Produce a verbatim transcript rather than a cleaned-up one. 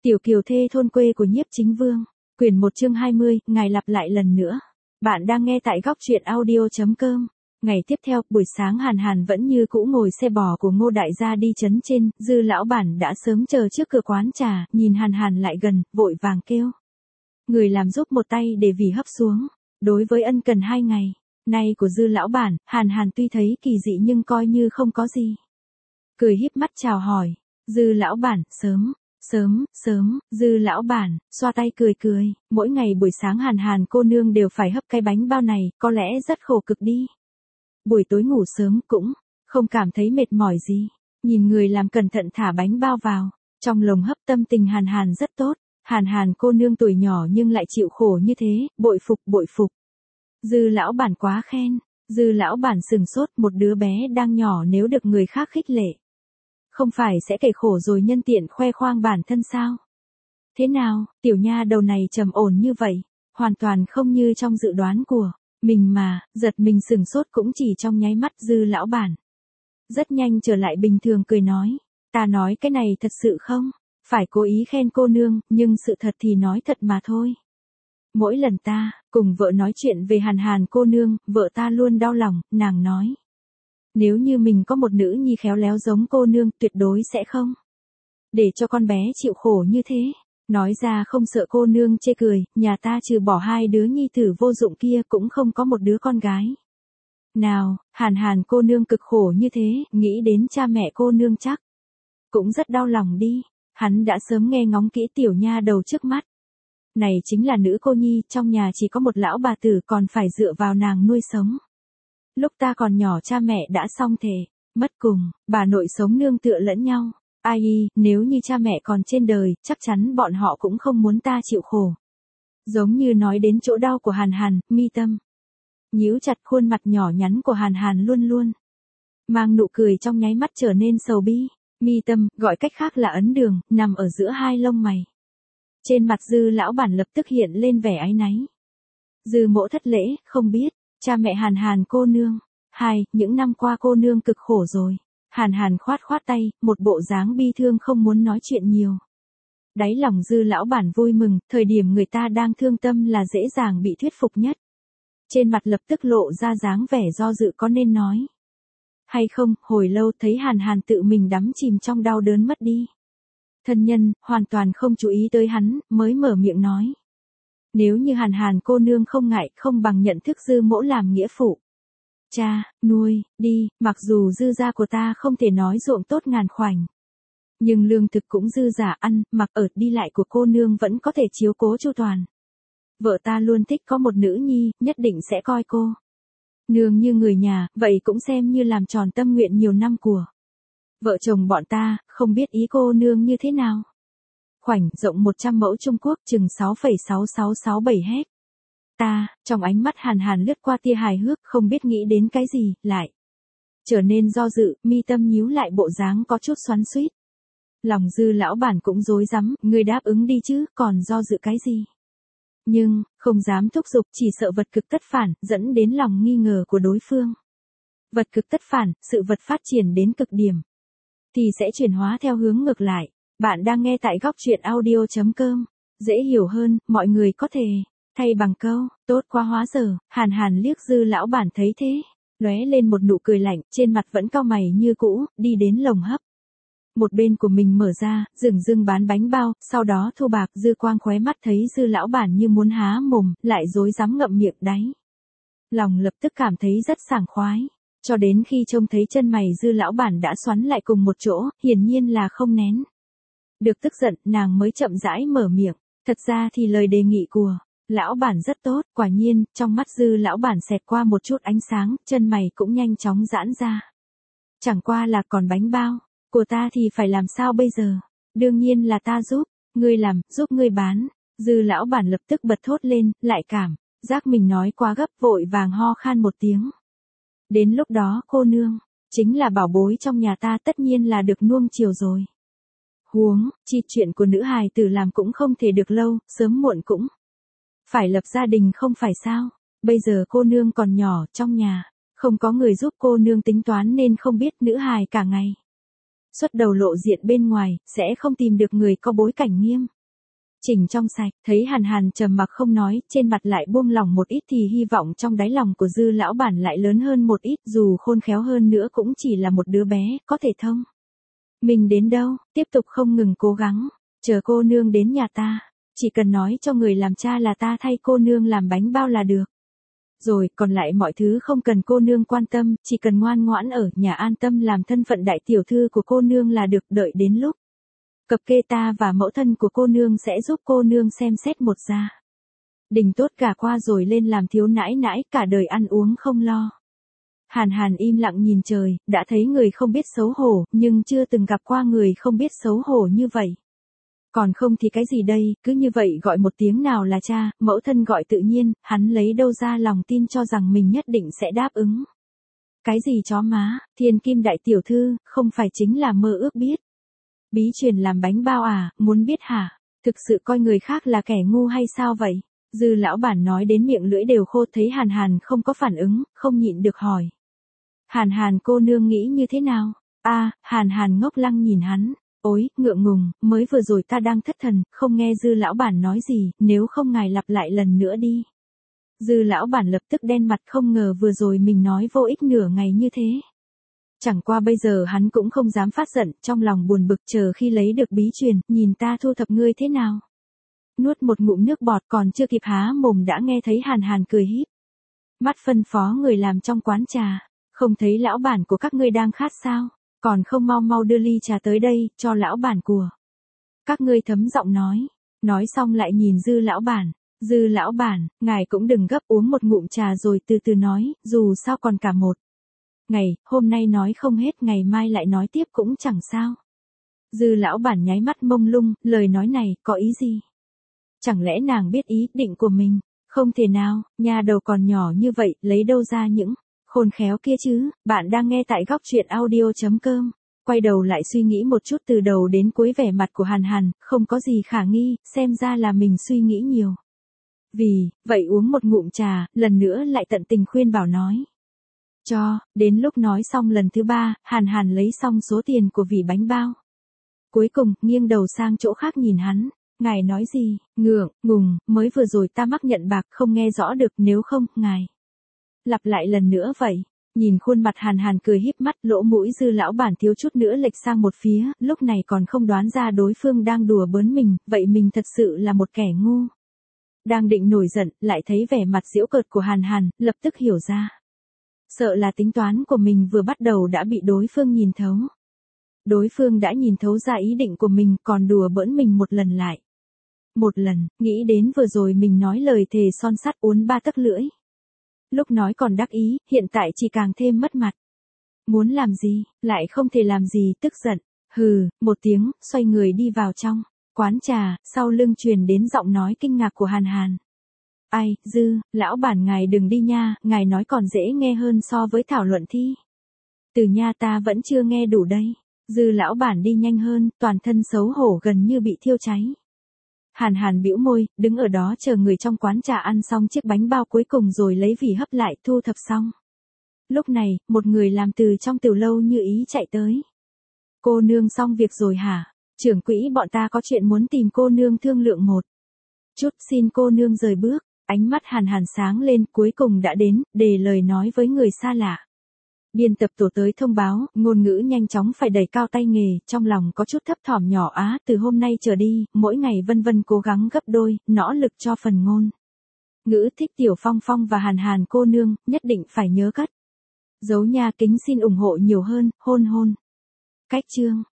Tiểu kiều thê thôn quê của Nhiếp Chính Vương, quyển một chương hai mươi, ngài lặp lại lần nữa. Bạn đang nghe tại góc truyện audio chấm com. Ngày tiếp theo, buổi sáng Hàn Hàn vẫn như cũ ngồi xe bò của Ngô đại gia đi trấn trên, Dư lão bản đã sớm chờ trước cửa quán trà, nhìn Hàn Hàn lại gần, vội vàng kêu. Người làm giúp một tay để vì hấp xuống. Đối với ân cần hai ngày nay của Dư lão bản, Hàn Hàn tuy thấy kỳ dị nhưng coi như không có gì. Cười híp mắt chào hỏi. Dư lão bản, sớm. Sớm, sớm, Dư lão bản, xoa tay cười cười, mỗi ngày buổi sáng Hàn Hàn cô nương đều phải hấp cái bánh bao này, có lẽ rất khổ cực đi. Buổi tối ngủ sớm cũng không cảm thấy mệt mỏi gì, nhìn người làm cẩn thận thả bánh bao vào, trong lồng hấp tâm tình Hàn Hàn rất tốt, Hàn Hàn cô nương tuổi nhỏ nhưng lại chịu khổ như thế, bội phục bội phục. Dư lão bản quá khen, Dư lão bản sừng sốt, một đứa bé đang nhỏ nếu được người khác khích lệ. Không phải sẽ kể khổ rồi nhân tiện khoe khoang bản thân sao? Thế nào, tiểu nha đầu này trầm ổn như vậy, hoàn toàn không như trong dự đoán của mình mà, giật mình sừng sốt cũng chỉ trong nháy mắt. Dư lão bản rất nhanh trở lại bình thường cười nói, ta nói cái này thật sự không phải cố ý khen cô nương, nhưng sự thật thì nói thật mà thôi. Mỗi lần ta cùng vợ nói chuyện về Hàn Hàn cô nương, vợ ta luôn đau lòng, nàng nói. Nếu như mình có một nữ nhi khéo léo giống cô nương, tuyệt đối sẽ không để cho con bé chịu khổ như thế. Nói ra không sợ cô nương chê cười, nhà ta trừ bỏ hai đứa nhi tử vô dụng kia cũng không có một đứa con gái. Nào, Hàn Hàn cô nương cực khổ như thế, nghĩ đến cha mẹ cô nương chắc cũng rất đau lòng đi. Hắn đã sớm nghe ngóng kỹ tiểu nha đầu trước mắt. Này chính là nữ cô nhi, trong nhà chỉ có một lão bà tử còn phải dựa vào nàng nuôi sống. Lúc ta còn nhỏ cha mẹ đã xong thể, mất cùng, bà nội sống nương tựa lẫn nhau. Ai y, nếu như cha mẹ còn trên đời, chắc chắn bọn họ cũng không muốn ta chịu khổ. Giống như nói đến chỗ đau của Hàn Hàn, mi tâm nhíu chặt, khuôn mặt nhỏ nhắn của Hàn Hàn luôn luôn mang nụ cười trong nháy mắt trở nên sầu bi. Mi tâm, gọi cách khác là ấn đường, nằm ở giữa hai lông mày. Trên mặt Dư lão bản lập tức hiện lên vẻ áy náy. Dư mỗ thất lễ, không biết. Cha mẹ Hàn Hàn cô nương. Hai, những năm qua cô nương cực khổ rồi. Hàn Hàn khoát khoát tay, một bộ dáng bi thương không muốn nói chuyện nhiều. Đáy lòng Dư lão bản vui mừng, thời điểm người ta đang thương tâm là dễ dàng bị thuyết phục nhất. Trên mặt lập tức lộ ra dáng vẻ do dự có nên nói hay không. Hồi lâu thấy Hàn Hàn tự mình đắm chìm trong đau đớn mất đi thân nhân, hoàn toàn không chú ý tới hắn, mới mở miệng nói. Nếu như Hàn Hàn cô nương không ngại, không bằng nhận thức Dư mỗ làm nghĩa phụ. Cha, nuôi, đi, mặc dù Dư gia của ta không thể nói ruộng tốt ngàn khoảnh. Nhưng lương thực cũng dư giả, ăn, mặc ở, đi lại của cô nương vẫn có thể chiếu cố chu toàn. Vợ ta luôn thích có một nữ nhi, nhất định sẽ coi cô nương như người nhà, vậy cũng xem như làm tròn tâm nguyện nhiều năm của vợ chồng bọn ta. Không biết ý cô nương như thế nào? Khoảnh rộng một trăm mẫu Trung Quốc, chừng sáu phẩy sáu sáu sáu bảy héc. Ta, trong ánh mắt Hàn Hàn lướt qua tia hài hước, không biết nghĩ đến cái gì, lại trở nên do dự, mi tâm nhíu lại, bộ dáng có chút xoắn xuýt. Lòng Dư lão bản cũng rối rắm, người đáp ứng đi chứ, còn do dự cái gì? Nhưng không dám thúc giục, chỉ sợ vật cực tất phản, dẫn đến lòng nghi ngờ của đối phương. Vật cực tất phản, sự vật phát triển đến cực điểm thì sẽ chuyển hóa theo hướng ngược lại. Bạn đang nghe tại góc truyện audio chấm com. Dễ hiểu hơn, mọi người có thể thay bằng câu, tốt quá hóa giờ. Hàn Hàn liếc Dư lão bản thấy thế, lóe lên một nụ cười lạnh, trên mặt vẫn cau mày như cũ, đi đến lồng hấp. Một bên của mình mở ra, dừng dưng bán bánh bao, sau đó thu bạc. Dư quang khóe mắt thấy Dư lão bản như muốn há mồm, lại rối rắm ngậm miệng đáy lòng lập tức cảm thấy rất sảng khoái. Cho đến khi trông thấy chân mày Dư lão bản đã xoắn lại cùng một chỗ, hiển nhiên là không nén được tức giận, nàng mới chậm rãi mở miệng. Thật ra thì lời đề nghị của lão bản rất tốt. Quả nhiên, trong mắt Dư lão bản xẹt qua một chút ánh sáng, chân mày cũng nhanh chóng giãn ra. Chẳng qua là còn bánh bao của ta thì phải làm sao bây giờ? Đương nhiên là ta giúp ngươi làm, giúp ngươi bán. Dư lão bản lập tức bật thốt lên, lại cảm giác mình nói quá gấp, vội vàng ho khan một tiếng. Đến lúc đó cô nương chính là bảo bối trong nhà ta, tất nhiên là được nuông chiều rồi. Huống chi chuyện của nữ hài tử làm cũng không thể được lâu, sớm muộn cũng phải lập gia đình không phải sao? Bây giờ cô nương còn nhỏ, trong nhà không có người giúp cô nương tính toán nên không biết nữ hài cả ngày Xuất đầu lộ diện bên ngoài, sẽ không tìm được người có bối cảnh nghiêm chỉnh trong sạch. Thấy Hàn Hàn trầm mặc không nói, trên mặt lại buông lỏng một ít thì hy vọng trong đáy lòng của Dư lão bản lại lớn hơn một ít, dù khôn khéo hơn nữa cũng chỉ là một đứa bé, có thể thông. Mình đến đâu, tiếp tục không ngừng cố gắng, chờ cô nương đến nhà ta, chỉ cần nói cho người làm cha là ta thay cô nương làm bánh bao là được. Rồi, còn lại mọi thứ không cần cô nương quan tâm, chỉ cần ngoan ngoãn ở nhà an tâm làm thân phận đại tiểu thư của cô nương là được, đợi đến lúc cập kê ta và mẫu thân của cô nương sẽ giúp cô nương xem xét một gia đình tốt cả qua rồi lên làm thiếu nãi nãi, cả đời ăn uống không lo. Hàn Hàn im lặng nhìn trời, đã thấy người không biết xấu hổ, nhưng chưa từng gặp qua người không biết xấu hổ như vậy. Còn không thì cái gì đây, cứ như vậy gọi một tiếng nào là cha, mẫu thân gọi tự nhiên, hắn lấy đâu ra lòng tin cho rằng mình nhất định sẽ đáp ứng. Cái gì chó má, thiên kim đại tiểu thư, không phải chính là mơ ước biết. Bí truyền làm bánh bao à, muốn biết hả? Thực sự coi người khác là kẻ ngu hay sao vậy? Dư lão bản nói đến miệng lưỡi đều khô, thấy Hàn Hàn không có phản ứng, không nhịn được hỏi. Hàn Hàn cô nương nghĩ như thế nào? A, à, Hàn Hàn ngốc lăng nhìn hắn. Ôi, ngượng ngùng, mới vừa rồi ta đang thất thần, không nghe Dư lão bản nói gì, nếu không ngài lặp lại lần nữa đi. Dư lão bản lập tức đen mặt, không ngờ vừa rồi mình nói vô ích nửa ngày như thế. Chẳng qua bây giờ hắn cũng không dám phát giận, trong lòng buồn bực chờ khi lấy được bí truyền, nhìn ta thu thập ngươi thế nào. Nuốt một ngụm nước bọt còn chưa kịp há mồm đã nghe thấy Hàn Hàn cười híp mắt phân phó người làm trong quán trà, không thấy lão bản của các ngươi đang khát sao, còn không mau mau đưa ly trà tới đây, cho lão bản của các ngươi, thấm giọng nói, nói xong lại nhìn Dư lão bản, Dư lão bản, ngài cũng đừng gấp, uống một ngụm trà rồi từ từ nói, dù sao còn cả một ngày, hôm nay nói không hết ngày mai lại nói tiếp cũng chẳng sao. Dư lão bản nháy mắt mông lung, lời nói này, có ý gì? Chẳng lẽ nàng biết ý định của mình? Không thể nào, nhà đầu còn nhỏ như vậy, lấy đâu ra những khôn khéo kia chứ? Bạn đang nghe tại góc truyện audio chấm com. Quay đầu lại suy nghĩ một chút, từ đầu đến cuối vẻ mặt của Hàn Hàn, không có gì khả nghi, xem ra là mình suy nghĩ nhiều. Vì, vậy uống một ngụm trà, lần nữa lại tận tình khuyên bảo nói. Cho, đến lúc nói xong lần thứ ba, Hàn Hàn lấy xong số tiền của vỉ bánh bao. Cuối cùng, nghiêng đầu sang chỗ khác nhìn hắn. Ngài nói gì, ngượng, ngùng, mới vừa rồi ta mắc nhận bạc không nghe rõ được, nếu không, ngài. Lặp lại lần nữa vậy. Nhìn khuôn mặt Hàn Hàn cười híp mắt, lỗ mũi Dư lão bản thiếu chút nữa lệch sang một phía, lúc này còn không đoán ra đối phương đang đùa bỡn mình, vậy mình thật sự là một kẻ ngu. Đang định nổi giận, lại thấy vẻ mặt giễu cợt của Hàn Hàn, lập tức hiểu ra. Sợ là tính toán của mình vừa bắt đầu đã bị đối phương nhìn thấu. Đối phương đã nhìn thấu ra ý định của mình, còn đùa bỡn mình một lần lại. Một lần, nghĩ đến vừa rồi mình nói lời thề son sắt uốn ba tấc lưỡi. Lúc nói còn đắc ý, hiện tại chỉ càng thêm mất mặt. Muốn làm gì, lại không thể làm gì, tức giận. Hừ, một tiếng, xoay người đi vào trong quán trà, sau lưng truyền đến giọng nói kinh ngạc của Hàn Hàn. Ai, Dư, lão bản ngài đừng đi nha, ngài nói còn dễ nghe hơn so với thảo luận thi. Từ nha ta vẫn chưa nghe đủ đây. Dư lão bản đi nhanh hơn, toàn thân xấu hổ gần như bị thiêu cháy. Hàn Hàn bĩu môi, đứng ở đó chờ người trong quán trà ăn xong chiếc bánh bao cuối cùng rồi lấy vỉ hấp lại, thu thập xong. Lúc này, một người làm từ trong tiểu lâu như ý chạy tới. Cô nương xong việc rồi hả? Trưởng quỹ bọn ta có chuyện muốn tìm cô nương thương lượng một chút, xin cô nương rời bước. Ánh mắt Hàn Hàn sáng lên, cuối cùng đã đến, để lời nói với người xa lạ. Biên tập tổ tới thông báo, ngôn ngữ nhanh chóng phải đẩy cao tay nghề, trong lòng có chút thấp thỏm nhỏ á, từ hôm nay trở đi, mỗi ngày vân vân cố gắng gấp đôi, nỗ lực cho phần ngôn ngữ thích Tiểu Phong Phong và Hàn Hàn cô nương, nhất định phải nhớ cất dấu nha, kính xin ủng hộ nhiều hơn, hôn hôn. Cách chương